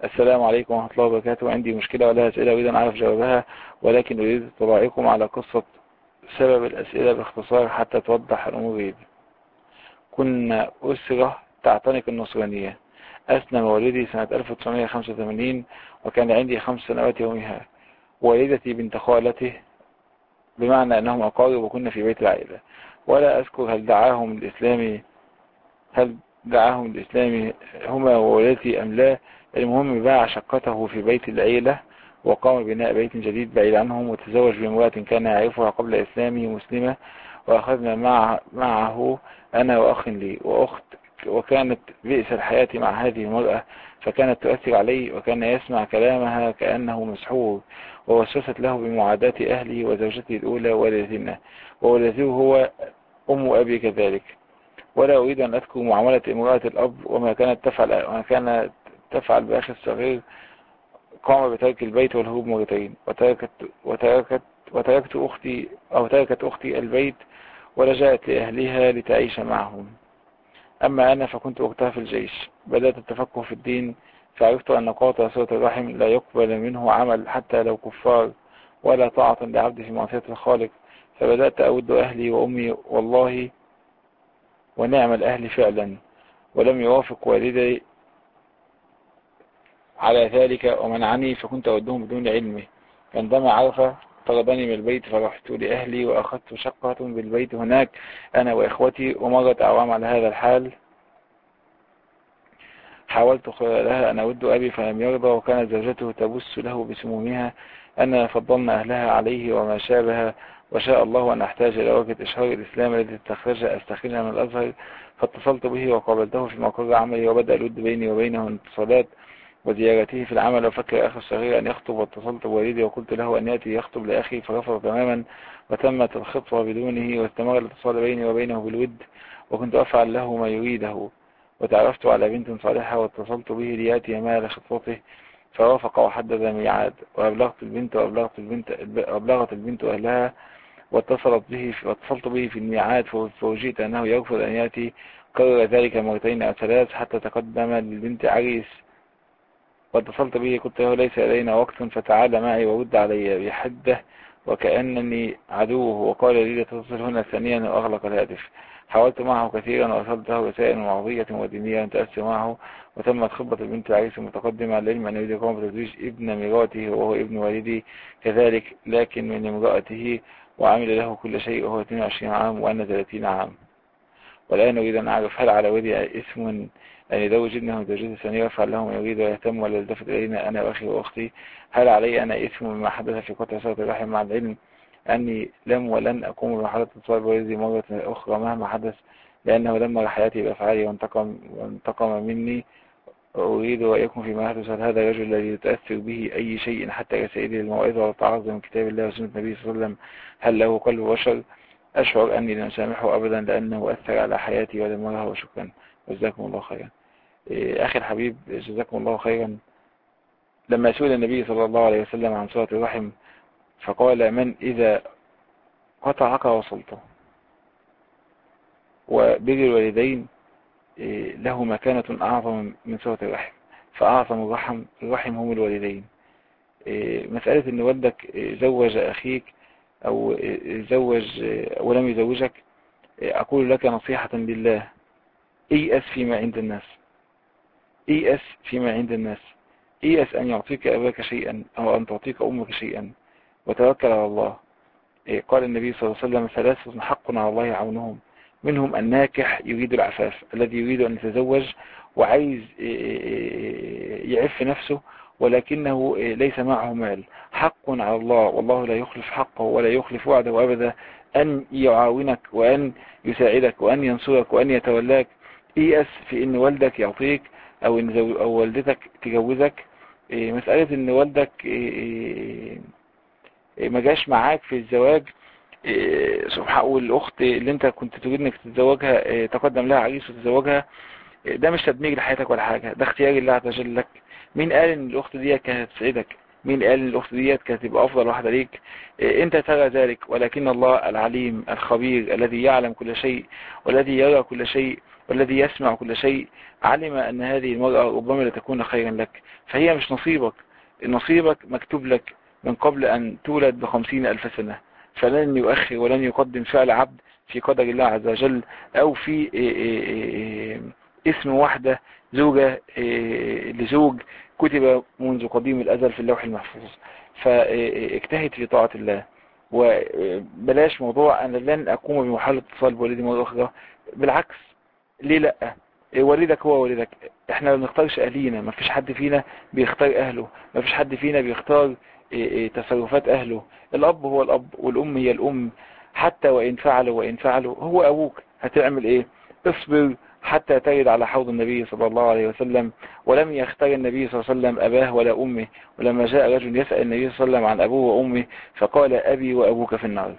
السلام عليكم ورحمة الله وبركاته. عندي مشكلة ولها أسئلة أريد أن أعرف جوابها، ولكن أريد اطلاعكم على قصة سبب الأسئلة باختصار حتى توضح الأمور لي. كنا أسرة تعتنق النصرانية. أسلم والدي سنة 1985 وكان عندي 5 سنوات يومها. والدتي بنت خالته، بمعنى أنهم أقارب وكنا في بيت العائلة. ولا أذكر هل دعاهم الإسلامي هما ووالدتي أم لا. المهم باع شقته في بيت العيلة وقام ببناء بيت جديد بعيد عنهم، وتزوج بامرأة كان يعرفها قبل إسلامه مسلمة، وأخذنا معه أنا وأخ لي وأخت. وكانت بئس الحياة مع هذه المرأة، فكانت تؤثر علي وكان يسمع كلامها كأنه مسحور، ووسوست له بمعاداة أهله وزوجته الأولى ووالدتنا، ووالده هو أم أبي كذلك. ولا أريد أن أذكر معاملة امرأة الأب وما كانت تفعل بأخي الصغير. قام بترك البيت والهروب مرتين، تركت أختي البيت ولجأت لأهلها لتعيش معهم. أما أنا فكنت وقتها في الجيش. بدأت التفقه في الدين، فعرفت أن قاطع صلة الرحم لا يقبل منه عمل حتى لو كفار، ولا طاعة لعبد في معصية الخالق. فبدأت أود أهلي وأمي، والله ونعم الأهل فعلا، ولم يوافق والدي على ذلك ومنعني، فكنت أودهم بدون علمه. عندما عرف طردني من البيت، فرحت لأهلي وأخذت شقة بالبيت هناك أنا وإخوتي. ومرت أعوام على هذا الحال، حاولت خلالها أن أود أبي فلم يرضى، وكانت زوجته تبث له بسمومها أن فضلنا أهلها عليه وما شابه. وشاء الله أن أحتاج إلى وجهة إشهار الإسلام التي أستخرجها من الأزهر، فاتصلت به وقابلته في مقر عملي، وبدأ الود بيني وبينه اتصالات وزيارته في العمل. وفكر أخي الصغير أن يخطب، واتصلت بوالدي وقلت له أن يأتي يخطب لأخي، فرفض تماما وتمت الخطوة بدونه، واستمر الاتصال بيني وبينه بالود، وكنت أفعل له ما يريده. وتعرفت على بنت صالحة واتصلت به ليأتي معي لخطبته، فوافق وحدد ميعاد. وأبلغت البنت أهلها، واتصلت به في الميعاد، فوجئت أنه يرفض أن يأتي. كرر ذلك مرتين أو 3 حتى تقدم للبنت عريس، واتصلت به قلت له ليس لدينا وقت فتعال معي ورد علي بحده وكأنني عدوه. وقال لي لا تتصل هنا ثانيا، وأغلق الهاتف. حاولت معه كثيرا وأرسلت له رسائل وعظية ودينية تأثر معه، وتمت خطبة البنت العريس المتقدمة. العلم أن يريد قوم بتزويج ابن مراته وهو ابن والدي كذلك، لكن من امرأته، وعمل له كل شيء وهو 22 عام وأنا 30 عام. والآن أريد أن أعرف هل على ولي اسم أن يزوج ابنه من زوجته الثانية ويفعل له ما يريد ويهتم ولا يلتفت إلينا أنا وأخي وأختي؟ هل علي أنا اسم مما حدث في قطع صلة الرحم، مع العلم أني لم ولن أقوم بمحاولة اتصال بوالدي مرة أخرى مهما حدث، لأنه دمر حياتي بأفعالي وانتقم مني. أريد رأيكم فيما يحدث. هل هذا الرجل الذي يتأثر به أي شيء حتى رسائله الموعظة والتعرض من كتاب الله وسنة النبي صلى الله عليه وسلم، هل له قلب بشر؟ أشعر أني لن أسامحه أبدا لأنه أثر على حياتي ودمرها. وشكرا، جزاكم الله خيرا. أخي الحبيب، جزاكم الله خيرا. لما سئل النبي صلى الله عليه وسلم عن صلة الرحم فقال: من إذا قطعك وصلته. وبر الوالدين له مكانة أعظم من صلة الرحم، فأعظم الرحم هم الوالدين. مسألة أن والدك زوج أخيك أو زوج ولم يزوجك، أقول لك نصيحة لله: إيأس فيما عند الناس، إيأس فيما عند الناس، إيأس أن يعطيك أباك شيئا أو أن تعطيك أمك شيئا، وتوكل على الله. قال النبي صلى الله عليه وسلم: 3 حق على الله عونهم، منهم الناكح يريد العفاف، الذي يريد أن يتزوج وعايز يعف نفسه ولكنه ليس معه مال. حق على الله، والله لا يخلف حقه ولا يخلف وعده أبدا، أن يعاونك وأن يساعدك وأن ينصرك وأن يتولاك. إيأس في أن والدك يعطيك أو والدتك تجوزك. مسألة أن والدك ما جاش معاك في الزواج، سبحان، والأخت اللي انت كنت تريد انك تتزوجها تقدم لها عريس وتتزوجها، ده مش تدمير لحياتك ولا حاجة، ده اختيار الله عز وجل لك. مين قال ان الأخت دي كانت تسعدك؟ مين قال الأخت ديت كانت تبقى أفضل واحدة ليك؟ أنت ترى ذلك، ولكن الله العليم الخبير الذي يعلم كل شيء والذي يرى كل شيء والذي يسمع كل شيء علم أن هذه المرأة ربما لتكون خيرا لك، فهي مش نصيبك. نصيبك مكتوب لك من قبل أن تولد ب50,000 سنة، فلن يؤخر ولن يقدم فعل عبد في قدر الله عز وجل، أو في اسم واحدة زوجة لزوج كتب منذ قديم الأزل في اللوح المحفوظ. فاجتهد في طاعة الله، وبلاش موضوع أنا لن أقوم بمحاولة اتصال بوالدي مرة أخرى. بالعكس، ليه لأ؟ والدك هو والدك. احنا ما بنختارش أهلينا، ما فيش حد فينا بيختار أهله، ما فيش حد فينا بيختار تصرفات أهله. الأب هو الأب والأم هي الأم، حتى وإن فعلوا هو أبوك. هتعمل إيه؟ اصبر حتى ترد على حوض النبي صلى الله عليه وسلم. ولم يختار النبي صلى الله عليه وسلم أباه ولا أمه، ولما جاء رجل يسأل النبي صلى الله عليه وسلم عن أبوه وأمه فقال أبي وأبوك في النار.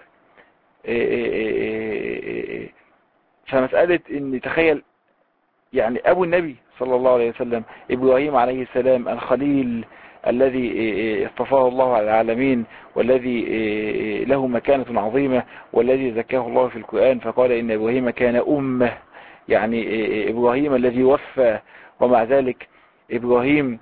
فمسألة إن تخيل يعني أبو النبي صلى الله عليه وسلم إبراهيم عليه السلام الخليل الذي اصطفاه الله على العالمين، والذي له مكانة عظيمة، والذي ذكاه الله في القرآن فقال إن إبراهيم كان أمة، يعني إبراهيم الذي وفى. ومع ذلك إبراهيم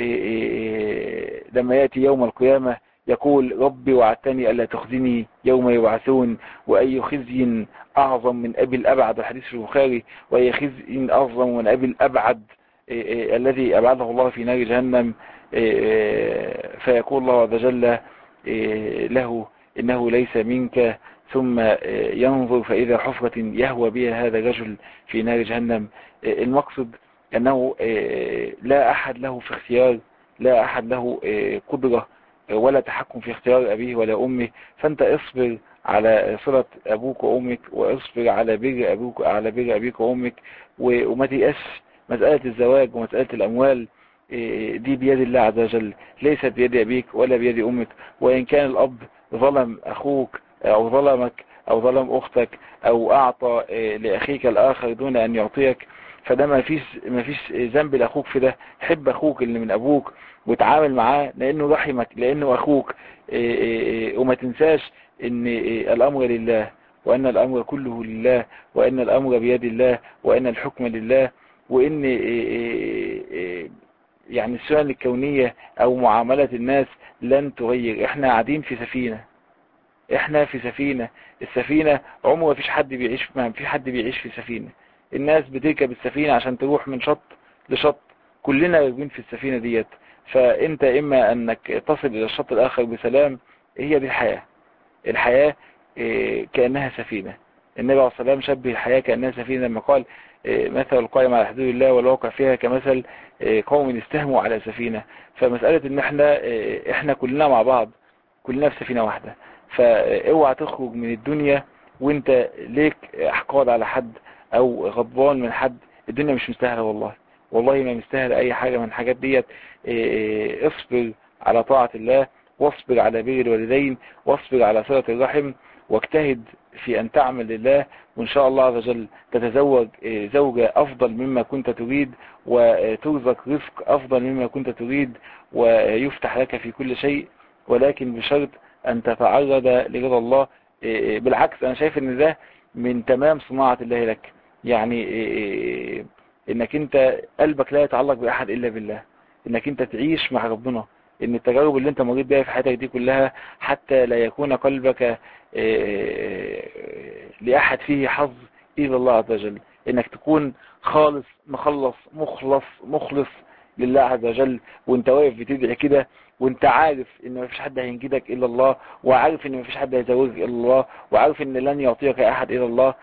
لما يأتي يوم القيامة يقول ربي وعدتني ألا تخزني يوم يبعثون، وأي خزي أعظم من أبي الأبعد، الحديث في البخاري، وأي خزي أعظم من أبي الأبعد الذي أبعده الله في نار جهنم. فيقول الله عز وجل له إنه ليس منك، ثم ينظر فإذا حفرة يهوى بها هذا الرجل في نار جهنم. المقصد أنه لا أحد له في اختيار، لا أحد له قدرة ولا تحكم في اختيار أبيه ولا أمه. فأنت اصبر على صلة أبوك وأمك، واصبر على بر أبيك وأمك، وما تيأسش. مسألة الزواج ومسألة الأموال دي بيد الله عز وجل، ليست بيد أبيك ولا بيد أمك. وإن كان الأب ظلم أخوك أو ظلمك أو ظلم أختك أو أعطى لأخيك الآخر دون أن يعطيك، فده ما فيش ذنب لأخوك في ده. حب أخوك اللي من أبوك وتعامل معاه لأنه رحمك، لأنه أخوك. وما تنساش أن الأمر لله، وأن الأمر كله لله، وأن الأمر بيد الله، وأن الحكم لله، وأن يعني السنن الكونية أو معاملة الناس لن تغير. احنا قاعدين في سفينة، احنا في سفينة. السفينة عمره ما فيش حد بيعيش في سفينة. الناس بتركب السفينة عشان تروح من شط لشط، كلنا راكبين في السفينة ديت. فانت اما انك تصل الى الشط الاخر بسلام، هي دي الحياة كأنها سفينة. النبي عليه الصلاة والسلام شبه الحياة كأنها سفينة لما قال مثل القائم على حدود الله والواقع فيها كمثل قوم استهموا على سفينة. فمسألة ان احنا كلنا مع بعض، كلنا في سفينة واحدة. فاوعى تخرج من الدنيا وانت ليك احقاد على حد او غضبان من حد. الدنيا مش مستاهلة، والله ما مستاهلة اي حاجة من الحاجات ديت. اصبر على طاعة الله، واصبر على بر الوالدين، واصبر على صلة الرحم، واجتهد في أن تعمل لله. وإن شاء الله عز وجل تتزوج زوجة أفضل مما كنت تريد، وترزق رزق أفضل مما كنت تريد، ويفتح لك في كل شيء، ولكن بشرط أن تتعرض لرضا الله. بالعكس أنا شايف أن ده من تمام صناعة الله لك، يعني أنك أنت قلبك لا يتعلق بأحد إلا بالله، أنك أنت تعيش مع ربنا. ان التجارب اللي انت مريت بيها في حياتك دي كلها حتى لا يكون قلبك لأحد فيه حظ إلى الله عز وجل، انك تكون خالص مخلص لله عز وجل، وانت واقف بتدعي كده، وانت عارف ان مفيش حد هينجدك الا الله، وعارف ان مفيش حد هيزوجك الا الله، وعارف ان لن يعطيك احد الا الله.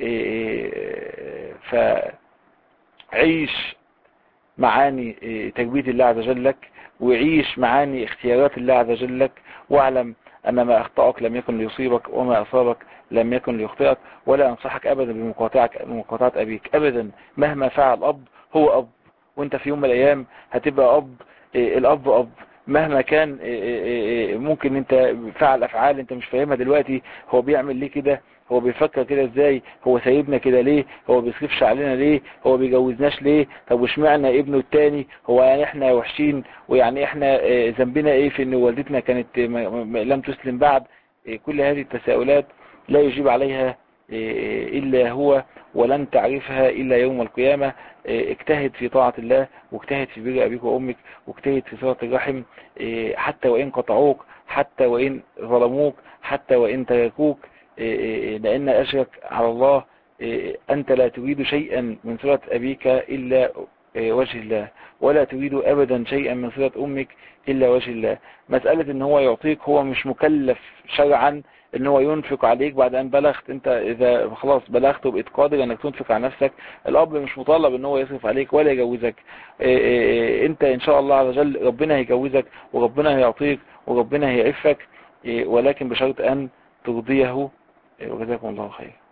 فعيش معاني تربية الله عز وجل لك، وعيش معاني اختيارات الله عز وجل لك، واعلم أن ما أخطأك لم يكن ليصيبك، وما أصابك لم يكن ليخطئك. ولا أنصحك أبدا بمقاطعة أبيك أبدا. مهما فعل أب هو أب، وانت في يوم من الأيام هتبقى أب. الأب أب مهما كان. ممكن انت فعل أفعال انت مش فاهمها دلوقتي، هو بيعمل ليه كده، هو بيفكر كده ازاي، هو سايبنا كده ليه، هو بيصرفش علينا ليه، هو بيجوزناش ليه، طب واشمعنى ابنه التاني، هو يعني احنا وحشين، ويعني احنا ذنبنا ايه في ان والدتنا كانت لم تسلم بعد. كل هذه التساؤلات لا يجيب عليها إلا هو، ولن تعرفها إلا يوم القيامة. اجتهد في طاعة الله، واجتهد في بر أبيك وأمك، واجتهد في صلة الرحم، حتى وإن قطعوك، حتى وإن ظلموك، حتى وإن تركوك، لأن أجرك على الله. أنت لا تريد شيئا من صلة أبيك إلا وجه الله، ولا تريد أبدا شيئا من صلة أمك إلا وجه الله. مسألة ان هو يعطيك، هو مش مكلف شرعا ان هو ينفق عليك بعد ان بلغت. انت اذا خلاص بلغت وبقيت قادر انك تنفق على نفسك، الاب مش مطالب ان هو يصرف عليك ولا يجوزك. انت ان شاء الله عز وجل ربنا هيجوزك، وربنا هيعطيك، وربنا هيعفك، ولكن بشرط ان ترضيه. وجزاكم الله خير.